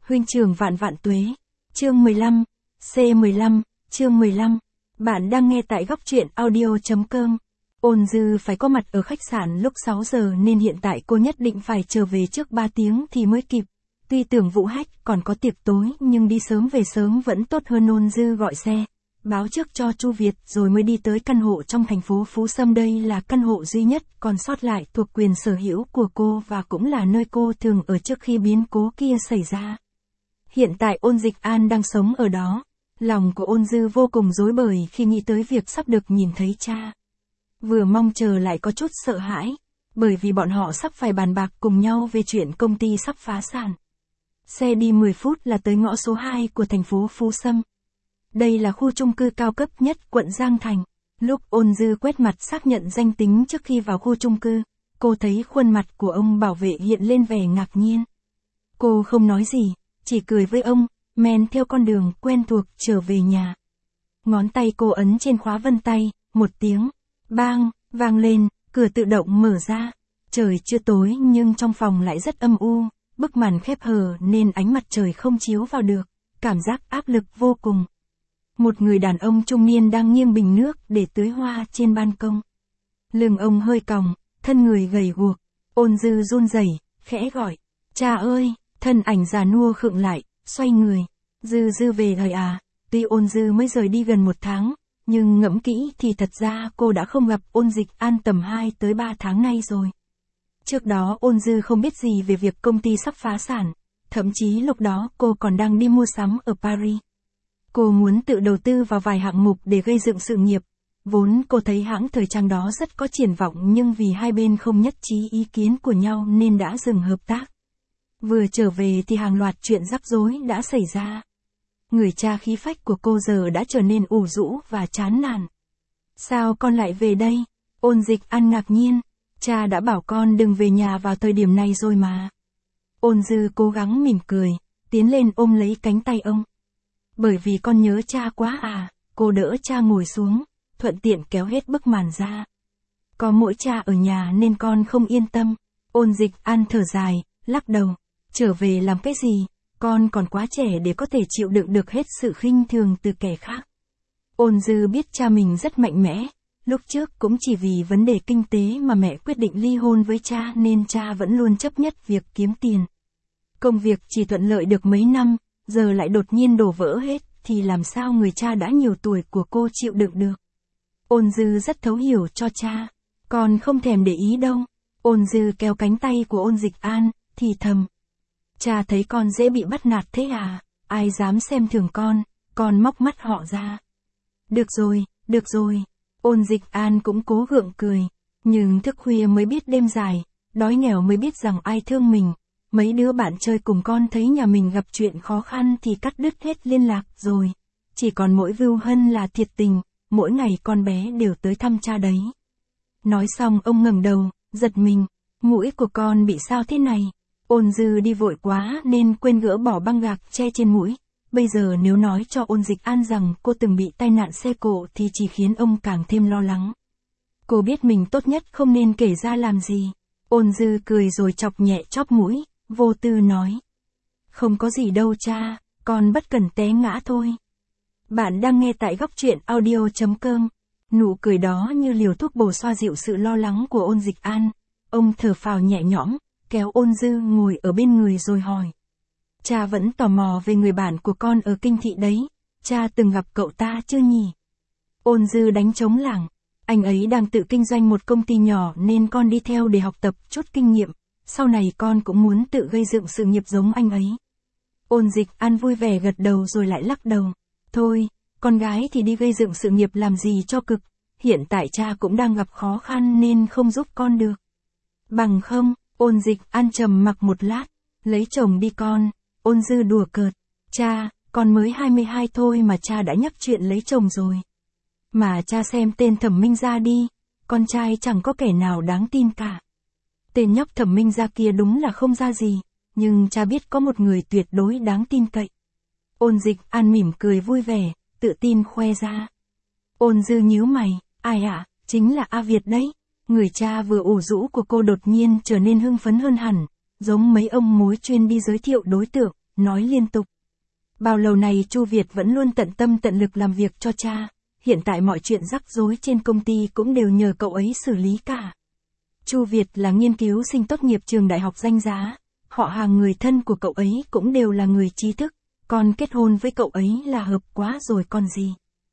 Huynh trưởng vạn vạn tuế. Chương 15. C15. Chương 15. Bạn đang nghe tại góc truyện audio.com. Ôn Dư phải có mặt ở khách sạn lúc 6 giờ nên hiện tại cô nhất định phải trở về trước 3 tiếng thì mới kịp. Tuy tưởng Vũ Hách còn có tiệc tối nhưng đi sớm về sớm vẫn tốt hơn. Ôn Dư gọi xe, báo trước cho Chu Việt rồi mới đi tới căn hộ trong thành phố Phú Sâm. Đây là căn hộ duy nhất còn sót lại thuộc quyền sở hữu của cô và cũng là nơi cô thường ở trước khi biến cố kia xảy ra. Hiện tại Ôn Dịch An đang sống ở đó. Lòng của Ôn Dư vô cùng rối bời khi nghĩ tới việc sắp được nhìn thấy cha. Vừa mong chờ lại có chút sợ hãi, bởi vì bọn họ sắp phải bàn bạc cùng nhau về chuyện công ty sắp phá sản. Xe đi 10 phút là tới ngõ số 2 của thành phố Phú Sâm. Đây là khu chung cư cao cấp nhất quận Giang Thành. Lúc Ôn Dư quét mặt xác nhận danh tính trước khi vào khu chung cư, cô thấy khuôn mặt của ông bảo vệ hiện lên vẻ ngạc nhiên. Cô không nói gì, chỉ cười với ông, men theo con đường quen thuộc trở về nhà. Ngón tay cô ấn trên khóa vân tay, một tiếng bang vang lên, cửa tự động mở ra. Trời chưa tối nhưng trong phòng lại rất âm u, bức màn khép hờ nên ánh mặt trời không chiếu vào được, cảm giác áp lực vô cùng. Một người đàn ông trung niên đang nghiêng bình nước để tưới hoa trên ban công. Lưng ông hơi còng, thân người gầy guộc. Ôn Dư run rẩy, khẽ gọi, cha ơi. Thân ảnh già nua khựng lại, xoay người. Dư về rồi à? Tuy Ôn Dư mới rời đi gần 1 tháng, nhưng ngẫm kỹ thì thật ra cô đã không gặp Ôn Dịch An tầm 2 tới 3 tháng nay rồi. Trước đó Ôn Dư không biết gì về việc công ty sắp phá sản, thậm chí lúc đó cô còn đang đi mua sắm ở Paris. Cô muốn tự đầu tư vào vài hạng mục để gây dựng sự nghiệp. Vốn cô thấy hãng thời trang đó rất có triển vọng nhưng vì hai bên không nhất trí ý kiến của nhau nên đã dừng hợp tác. Vừa trở về thì hàng loạt chuyện rắc rối đã xảy ra. Người cha khí phách của cô giờ đã trở nên ủ rũ và chán nản. Sao con lại về đây? Ôn Dịch An ngạc nhiên. Cha đã bảo con đừng về nhà vào thời điểm này rồi mà. Ôn Dư cố gắng mỉm cười, tiến lên ôm lấy cánh tay ông. Bởi vì con nhớ cha quá à. Cô đỡ cha ngồi xuống, thuận tiện kéo hết bức màn ra. Có mỗi cha ở nhà nên con không yên tâm. Ôn Dịch An thở dài, lắc đầu. Trở về làm cái gì? Con còn quá trẻ để có thể chịu đựng được hết sự khinh thường từ kẻ khác. Ôn Dư biết cha mình rất mạnh mẽ. Lúc trước cũng chỉ vì vấn đề kinh tế mà mẹ quyết định ly hôn với cha nên cha vẫn luôn chấp nhất việc kiếm tiền. Công việc chỉ thuận lợi được mấy năm, giờ lại đột nhiên đổ vỡ hết thì làm sao người cha đã nhiều tuổi của cô chịu đựng được. Ôn Dư rất thấu hiểu cho cha. Con không thèm để ý đâu. Ôn Dư kéo cánh tay của Ôn Dịch An, thì thầm. Cha thấy con dễ bị bắt nạt thế à? Ai dám xem thường con móc mắt họ ra. Được rồi. Ôn Dịch An cũng cố gượng cười. Nhưng thức khuya mới biết đêm dài, đói nghèo mới biết rằng ai thương mình. Mấy đứa bạn chơi cùng con thấy nhà mình gặp chuyện khó khăn thì cắt đứt hết liên lạc rồi. Chỉ còn mỗi Vưu Hân là thiệt tình, mỗi ngày con bé đều tới thăm cha đấy. Nói xong ông ngẩng đầu, giật mình. Mũi của con bị sao thế này? Ôn Dư đi vội quá nên quên gỡ bỏ băng gạc che trên mũi. Bây giờ nếu nói cho Ôn Dịch An rằng cô từng bị tai nạn xe cộ thì chỉ khiến ông càng thêm lo lắng. Cô biết mình tốt nhất không nên kể ra làm gì. Ôn Dư cười rồi chọc nhẹ chóp mũi, vô tư nói. Không có gì đâu cha, con bất cần té ngã thôi. Bạn đang nghe tại góc truyện audio.com. Nụ cười đó như liều thuốc bổ xoa dịu sự lo lắng của Ôn Dịch An. Ông thở phào nhẹ nhõm, kéo Ôn Dư ngồi ở bên người rồi hỏi. Cha vẫn tò mò về người bạn của con ở Kinh Thị đấy. Cha từng gặp cậu ta chưa nhỉ? Ôn Dư đánh trống lảng. Anh ấy đang tự kinh doanh một công ty nhỏ nên con đi theo để học tập chút kinh nghiệm. Sau này con cũng muốn tự gây dựng sự nghiệp giống anh ấy. Ôn Dịch An vui vẻ gật đầu rồi lại lắc đầu. Thôi, con gái thì đi gây dựng sự nghiệp làm gì cho cực. Hiện tại cha cũng đang gặp khó khăn nên không giúp con được. Bằng không, Ôn Dịch An trầm mặc một lát. Lấy chồng đi con. Ôn Dư đùa cợt. Cha, con mới 22 thôi mà cha đã nhắc chuyện lấy chồng rồi. Mà cha xem tên Thẩm Minh Gia đi. Con trai chẳng có kẻ nào đáng tin cả. Tên nhóc Thẩm Minh Gia kia đúng là không ra gì. Nhưng cha biết có một người tuyệt đối đáng tin cậy. Ôn Dịch An mỉm cười vui vẻ, tự tin khoe ra. Ôn Dư nhíu mày. Ai ạ? Chính là A Việt đấy. Người cha vừa ủ rũ của cô đột nhiên trở nên hưng phấn hơn hẳn, giống mấy ông mối chuyên đi giới thiệu đối tượng, nói liên tục. Bao lâu này Chu Việt vẫn luôn tận tâm tận lực làm việc cho cha, hiện tại mọi chuyện rắc rối trên công ty cũng đều nhờ cậu ấy xử lý cả. Chu Việt là nghiên cứu sinh tốt nghiệp trường đại học danh giá, họ hàng người thân của cậu ấy cũng đều là người trí thức, còn kết hôn với cậu ấy là hợp quá rồi còn gì.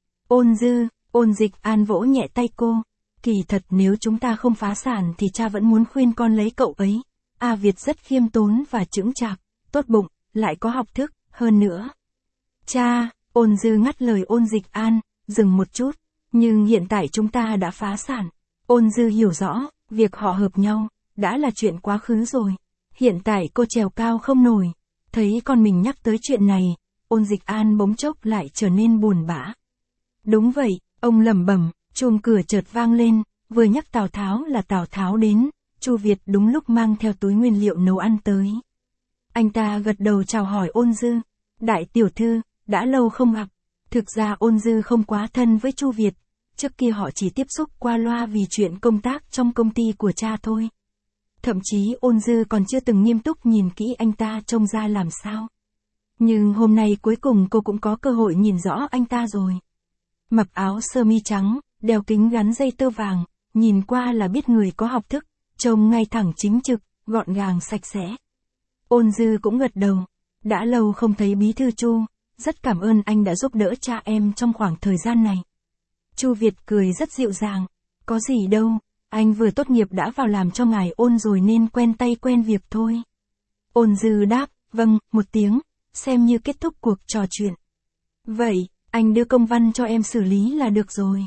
Ôn Dịch An vỗ nhẹ tay cô, kỳ thật nếu chúng ta không phá sản thì cha vẫn muốn khuyên con lấy cậu ấy. A Việt rất khiêm tốn và chững chạc, tốt bụng, lại có học thức, hơn nữa. Cha, Ôn Dư ngắt lời Ôn Dịch An, dừng một chút, nhưng hiện tại chúng ta đã phá sản. Ôn Dư hiểu rõ, việc họ hợp nhau, đã là chuyện quá khứ rồi. Hiện tại cô trèo cao không nổi. Thấy con mình nhắc tới chuyện này, Ôn Dịch An bỗng chốc lại trở nên buồn bã. Đúng vậy, ông lẩm bẩm, chuông cửa chợt vang lên, vừa nhắc Tào Tháo là Tào Tháo đến, Chu Việt đúng lúc mang theo túi nguyên liệu nấu ăn tới. Anh ta gật đầu chào hỏi Ôn Dư, đại tiểu thư, đã lâu không gặp. Thực ra Ôn Dư không quá thân với Chu Việt, trước kia họ chỉ tiếp xúc qua loa vì chuyện công tác trong công ty của cha thôi. Thậm chí Ôn Dư còn chưa từng nghiêm túc nhìn kỹ anh ta trông ra làm sao. Nhưng hôm nay cuối cùng cô cũng có cơ hội nhìn rõ anh ta rồi. Mặc áo sơ mi trắng, đeo kính gắn dây tơ vàng, nhìn qua là biết người có học thức, trông ngay thẳng chính trực, gọn gàng sạch sẽ. Ôn Dư cũng gật đầu, đã lâu không thấy bí thư Chu, rất cảm ơn anh đã giúp đỡ cha em trong khoảng thời gian này. Chu Việt cười rất dịu dàng, có gì đâu, anh vừa tốt nghiệp đã vào làm cho ngài Ôn rồi nên quen tay quen việc thôi. Ôn Dư đáp, vâng, một tiếng, xem như kết thúc cuộc trò chuyện. Vậy, anh đưa công văn cho em xử lý là được rồi.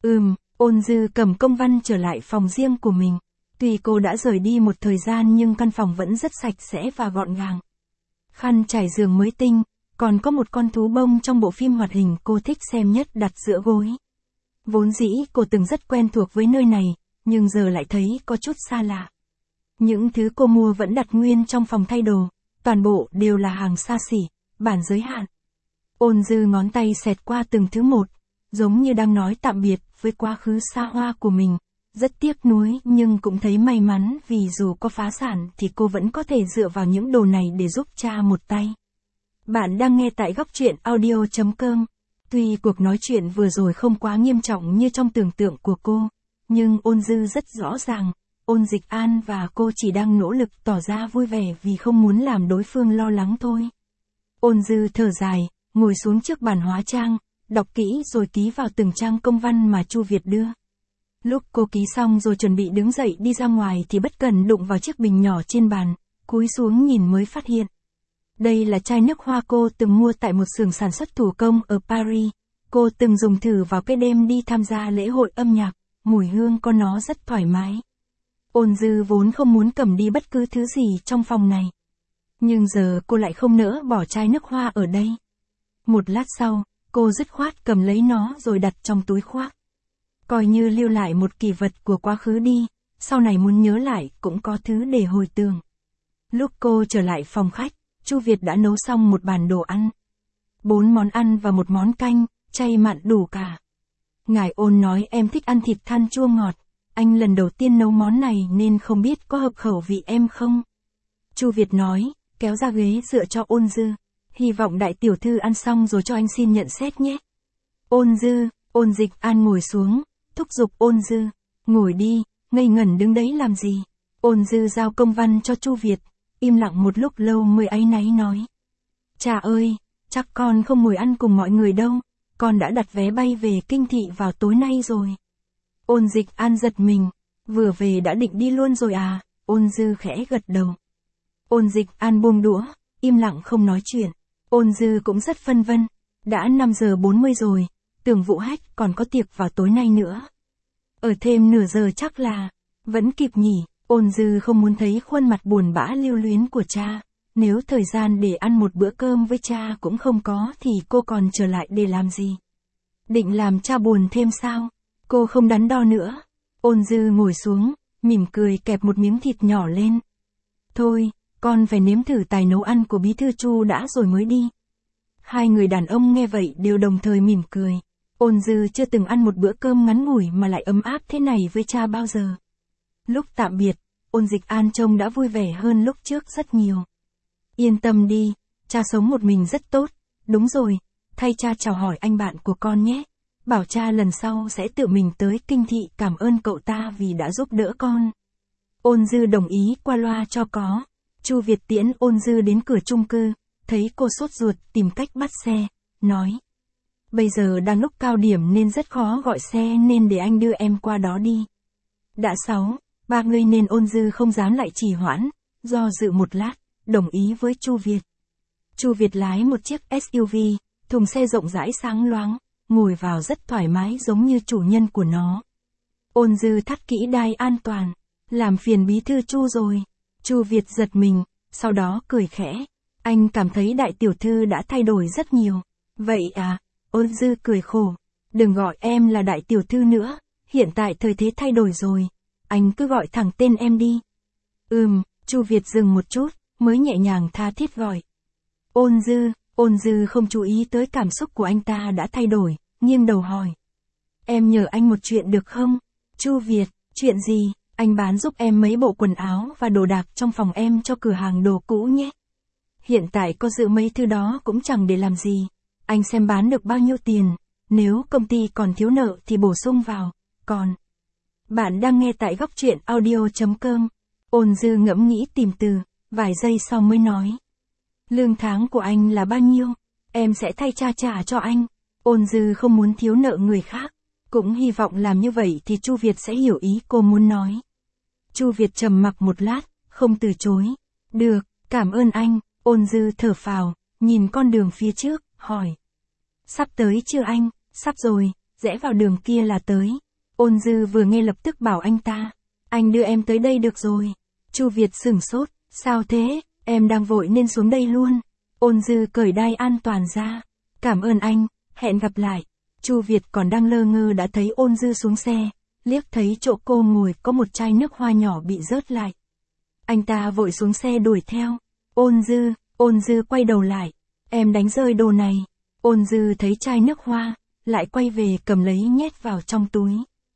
Ôn Dư cầm công văn trở lại phòng riêng của mình. Tuy cô đã rời đi một thời gian nhưng căn phòng vẫn rất sạch sẽ và gọn gàng. Khăn trải giường mới tinh, còn có một con thú bông trong bộ phim hoạt hình cô thích xem nhất đặt giữa gối. Vốn dĩ cô từng rất quen thuộc với nơi này, nhưng giờ lại thấy có chút xa lạ. Những thứ cô mua vẫn đặt nguyên trong phòng thay đồ, toàn bộ đều là hàng xa xỉ, bản giới hạn. Ôn Dư ngón tay xẹt qua từng thứ một, giống như đang nói tạm biệt với quá khứ xa hoa của mình. Rất tiếc nuối nhưng cũng thấy may mắn vì dù có phá sản thì cô vẫn có thể dựa vào những đồ này để giúp cha một tay. Bạn đang nghe tại góc truyện audio.com. Tuy cuộc nói chuyện vừa rồi không quá nghiêm trọng như trong tưởng tượng của cô, nhưng Ôn Dư rất rõ ràng, Ôn Dịch An và cô chỉ đang nỗ lực tỏ ra vui vẻ vì không muốn làm đối phương lo lắng thôi. Ôn Dư thở dài, ngồi xuống trước bàn hóa trang, đọc kỹ rồi ký vào từng trang công văn mà Chu Việt đưa. Lúc cô ký xong rồi chuẩn bị đứng dậy đi ra ngoài thì bất cẩn đụng vào chiếc bình nhỏ trên bàn, cúi xuống nhìn mới phát hiện. Đây là chai nước hoa cô từng mua tại một xưởng sản xuất thủ công ở Paris. Cô từng dùng thử vào cái đêm đi tham gia lễ hội âm nhạc, mùi hương của nó rất thoải mái. Ôn Dư vốn không muốn cầm đi bất cứ thứ gì trong phòng này. Nhưng giờ cô lại không nỡ bỏ chai nước hoa ở đây. Một lát sau, cô dứt khoát cầm lấy nó rồi đặt trong túi khoác. Coi như lưu lại một kỷ vật của quá khứ đi, sau này muốn nhớ lại cũng có thứ để hồi tưởng. Lúc cô trở lại phòng khách, Chu Việt đã nấu xong một bàn đồ ăn. 4 món ăn và một món canh, chay mặn đủ cả. Ngài Ôn nói em thích ăn thịt than chua ngọt, anh lần đầu tiên nấu món này nên không biết có hợp khẩu vị em không? Chu Việt nói, kéo ra ghế dựa cho Ôn Dư. Hy vọng đại tiểu thư ăn xong rồi cho anh xin nhận xét nhé. Ôn Dịch An ngồi xuống, thúc giục Ôn Dư, ngồi đi, ngây ngẩn đứng đấy làm gì? Ôn Dư giao công văn cho Chu Việt, im lặng một lúc lâu mới áy náy nói. Cha ơi, chắc con không ngồi ăn cùng mọi người đâu, con đã đặt vé bay về Kinh Thị vào tối nay rồi. Ôn Dịch An giật mình, vừa về đã định đi luôn rồi à? Ôn Dư khẽ gật đầu. Ôn Dịch An buông đũa, im lặng không nói chuyện. Ôn Dư cũng rất phân vân, đã 5 giờ 40 rồi, tưởng Vũ Hách còn có tiệc vào tối nay nữa. Ở thêm nửa giờ chắc là, vẫn kịp nhỉ. Ôn Dư không muốn thấy khuôn mặt buồn bã lưu luyến của cha, nếu thời gian để ăn một bữa cơm với cha cũng không có thì cô còn trở lại để làm gì? Định làm cha buồn thêm sao? Cô không đắn đo nữa. Ôn Dư ngồi xuống, mỉm cười kẹp một miếng thịt nhỏ lên. Thôi, con phải nếm thử tài nấu ăn của bí thư Chu đã rồi mới đi. Hai người đàn ông nghe vậy đều đồng thời mỉm cười. Ôn Dư chưa từng ăn một bữa cơm ngắn ngủi mà lại ấm áp thế này với cha bao giờ. Lúc tạm biệt, Ôn Dịch An trông đã vui vẻ hơn lúc trước rất nhiều. Yên tâm đi, cha sống một mình rất tốt, đúng rồi, thay cha chào hỏi anh bạn của con nhé. Bảo cha lần sau sẽ tự mình tới Kinh Thị cảm ơn cậu ta vì đã giúp đỡ con. Ôn Dư đồng ý qua loa cho có. Chu Việt tiễn Ôn Dư đến cửa chung cư, thấy cô sốt ruột tìm cách bắt xe, nói. Bây giờ đang lúc cao điểm nên rất khó gọi xe nên để anh đưa em qua đó đi. Đã 6:30 nên Ôn Dư không dám lại trì hoãn, do dự một lát, đồng ý với Chu Việt. Chu Việt lái một chiếc SUV, thùng xe rộng rãi sáng loáng, ngồi vào rất thoải mái giống như chủ nhân của nó. Ôn Dư thắt kỹ đai an toàn, làm phiền bí thư Chu rồi. Chu Việt giật mình, sau đó cười khẽ. Anh cảm thấy đại tiểu thư đã thay đổi rất nhiều. Vậy à? Ôn Dư cười khổ. Đừng gọi em là đại tiểu thư nữa, hiện tại thời thế thay đổi rồi. Anh cứ gọi thẳng tên em đi. Chu Việt dừng một chút, mới nhẹ nhàng tha thiết gọi. Ôn Dư không chú ý tới cảm xúc của anh ta đã thay đổi, nghiêng đầu hỏi. Em nhờ anh một chuyện được không? Chu Việt, chuyện gì? Anh bán giúp em mấy bộ quần áo và đồ đạc trong phòng em cho cửa hàng đồ cũ nhé. Hiện tại có giữ mấy thứ đó cũng chẳng để làm gì. Anh xem bán được bao nhiêu tiền, nếu công ty còn thiếu nợ thì bổ sung vào, còn... Bạn đang nghe tại góc truyện audio.com. Ôn Dư ngẫm nghĩ tìm từ, vài giây sau mới nói. Lương tháng của anh là bao nhiêu? Em sẽ thay cha trả cho anh. Ôn Dư không muốn thiếu nợ người khác, cũng hy vọng làm như vậy thì Chu Việt sẽ hiểu ý cô muốn nói. Chu Việt trầm mặc một lát, không từ chối. Được, cảm ơn anh. Ôn Dư thở phào, nhìn con đường phía trước, hỏi. Sắp tới chưa anh? Sắp rồi, rẽ vào đường kia là tới. Ôn Dư vừa nghe lập tức bảo anh ta. Anh đưa em tới đây được rồi. Chu Việt sửng sốt, sao thế? Em đang vội nên xuống đây luôn. Ôn Dư cởi đai an toàn ra. Cảm ơn anh, hẹn gặp lại. Chu Việt còn đang lơ ngơ đã thấy Ôn Dư xuống xe, liếc thấy chỗ cô ngồi có một chai nước hoa nhỏ bị rớt lại. Anh ta vội xuống xe đuổi theo. Ôn Dư quay đầu lại. Em đánh rơi đồ này. Ôn Dư thấy chai nước hoa, lại quay về cầm lấy nhét vào trong túi.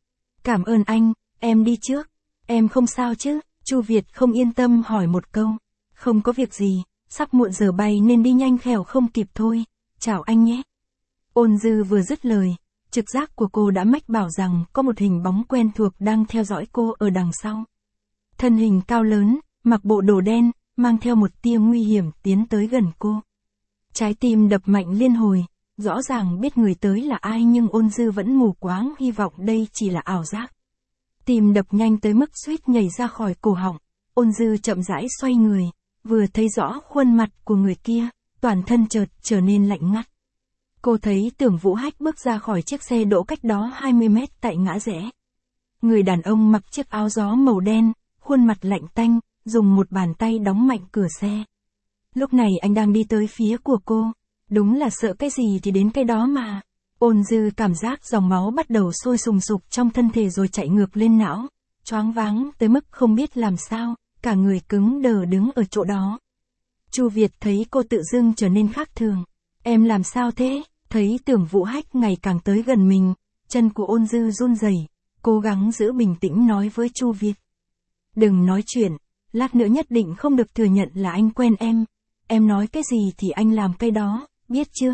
Cảm ơn anh, em đi trước. Em không sao chứ? Chu Việt không yên tâm hỏi một câu. Không có việc gì, sắp muộn giờ bay nên đi nhanh khẻo không kịp thôi. Chào anh nhé. Ôn Dư vừa dứt lời, trực giác của cô đã mách bảo rằng có một hình bóng quen thuộc đang theo dõi cô ở đằng sau. Thân hình cao lớn, mặc bộ đồ đen, mang theo một tia nguy hiểm tiến tới gần cô. Trái tim đập mạnh liên hồi, rõ ràng biết người tới là ai nhưng Ôn Dư vẫn mù quáng hy vọng đây chỉ là ảo giác. Tim đập nhanh tới mức suýt nhảy ra khỏi cổ họng. Ôn Dư chậm rãi xoay người, vừa thấy rõ khuôn mặt của người kia, toàn thân chợt trở nên lạnh ngắt. Cô thấy Tưởng Vũ Hách bước ra khỏi chiếc xe đỗ cách đó 20 mét tại ngã rẽ. Người đàn ông mặc chiếc áo gió màu đen, khuôn mặt lạnh tanh, dùng một bàn tay đóng mạnh cửa xe. Lúc này anh đang đi tới phía của cô. Đúng là sợ cái gì thì đến cái đó mà. Ôn Dư cảm giác dòng máu bắt đầu sôi sùng sục trong thân thể rồi chạy ngược lên não. Choáng váng tới mức không biết làm sao, cả người cứng đờ đứng ở chỗ đó. Chu Việt thấy cô tự dưng trở nên khác thường. Em làm sao thế? Thấy Tưởng Vũ Hách ngày càng tới gần mình, chân của Ôn Dư run rẩy, cố gắng giữ bình tĩnh nói với Chu Việt. Đừng nói chuyện, lát nữa nhất định không được thừa nhận là anh quen em. Em nói cái gì thì anh làm cái đó, biết chưa?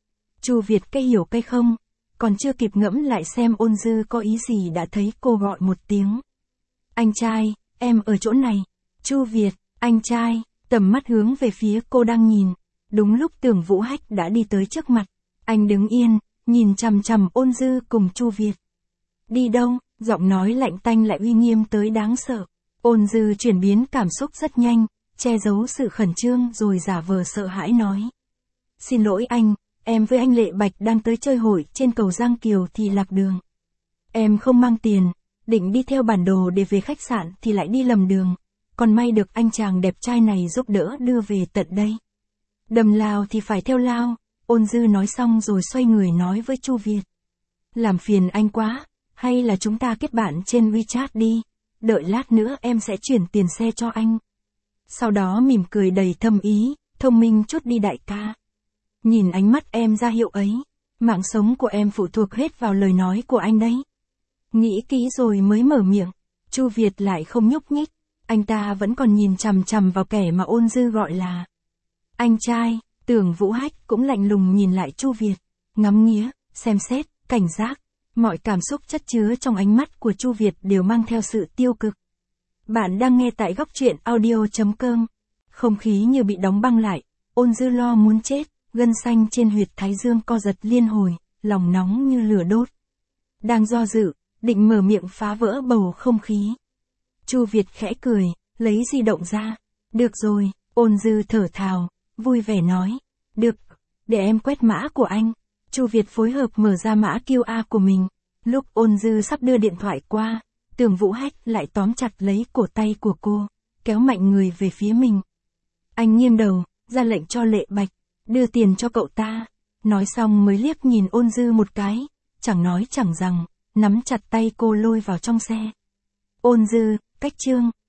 Chu Việt cái hiểu cái không, còn chưa kịp ngẫm lại xem Ôn Dư có ý gì đã thấy cô gọi một tiếng. Anh trai, em ở chỗ này. Chu Việt, anh trai, tầm mắt hướng về phía cô đang nhìn. Đúng lúc Tưởng Vũ Hách đã đi tới trước mặt. Anh đứng yên, nhìn chằm chằm Ôn Dư cùng Chu Việt. Đi đâu? Giọng nói lạnh tanh lại uy nghiêm tới đáng sợ. Ôn Dư chuyển biến cảm xúc rất nhanh, che giấu sự khẩn trương rồi giả vờ sợ hãi nói. Xin lỗi anh, em với anh Lệ Bạch đang tới chơi hội trên cầu Giang Kiều thì lạc đường. Em không mang tiền, định đi theo bản đồ để về khách sạn thì lại đi lầm đường. Còn may được anh chàng đẹp trai này giúp đỡ đưa về tận đây. Đầm lao thì phải theo lao. Ôn Dư nói xong rồi xoay người nói với Chu Việt. Làm phiền anh quá, hay là chúng ta kết bạn trên WeChat đi, đợi lát nữa em sẽ chuyển tiền xe cho anh. Sau đó mỉm cười đầy thâm ý, thông minh chút đi đại ca. Nhìn ánh mắt em ra hiệu ấy, mạng sống của em phụ thuộc hết vào lời nói của anh đấy. Nghĩ kỹ rồi mới mở miệng, Chu Việt lại không nhúc nhích, anh ta vẫn còn nhìn chằm chằm vào kẻ mà Ôn Dư gọi là Anh trai, Tưởng Vũ Hách cũng lạnh lùng nhìn lại Chu Việt, ngắm nghía, xem xét, cảnh giác. Mọi cảm xúc chất chứa trong ánh mắt của Chu Việt đều mang theo sự tiêu cực. Bạn đang nghe tại góc truyện audio.com. Không khí như bị đóng băng lại, Ôn Dư lo muốn chết, gân xanh trên huyệt thái dương co giật liên hồi, lòng nóng như lửa đốt. Đang do dự, định mở miệng phá vỡ bầu không khí. Chu Việt khẽ cười, lấy di động ra. Được rồi, Ôn Dư thở thào, vui vẻ nói. Được, để em quét mã của anh. Chu Việt phối hợp mở ra mã QR của mình. Lúc Ôn Dư sắp đưa điện thoại qua, Tưởng Vũ Hách lại tóm chặt lấy cổ tay của cô, kéo mạnh người về phía mình. Anh nghiêng đầu, ra lệnh cho Lệ Bạch, đưa tiền cho cậu ta. Nói xong mới liếc nhìn Ôn Dư một cái, chẳng nói chẳng rằng, nắm chặt tay cô lôi vào trong xe. Ôn Dư, cách chương,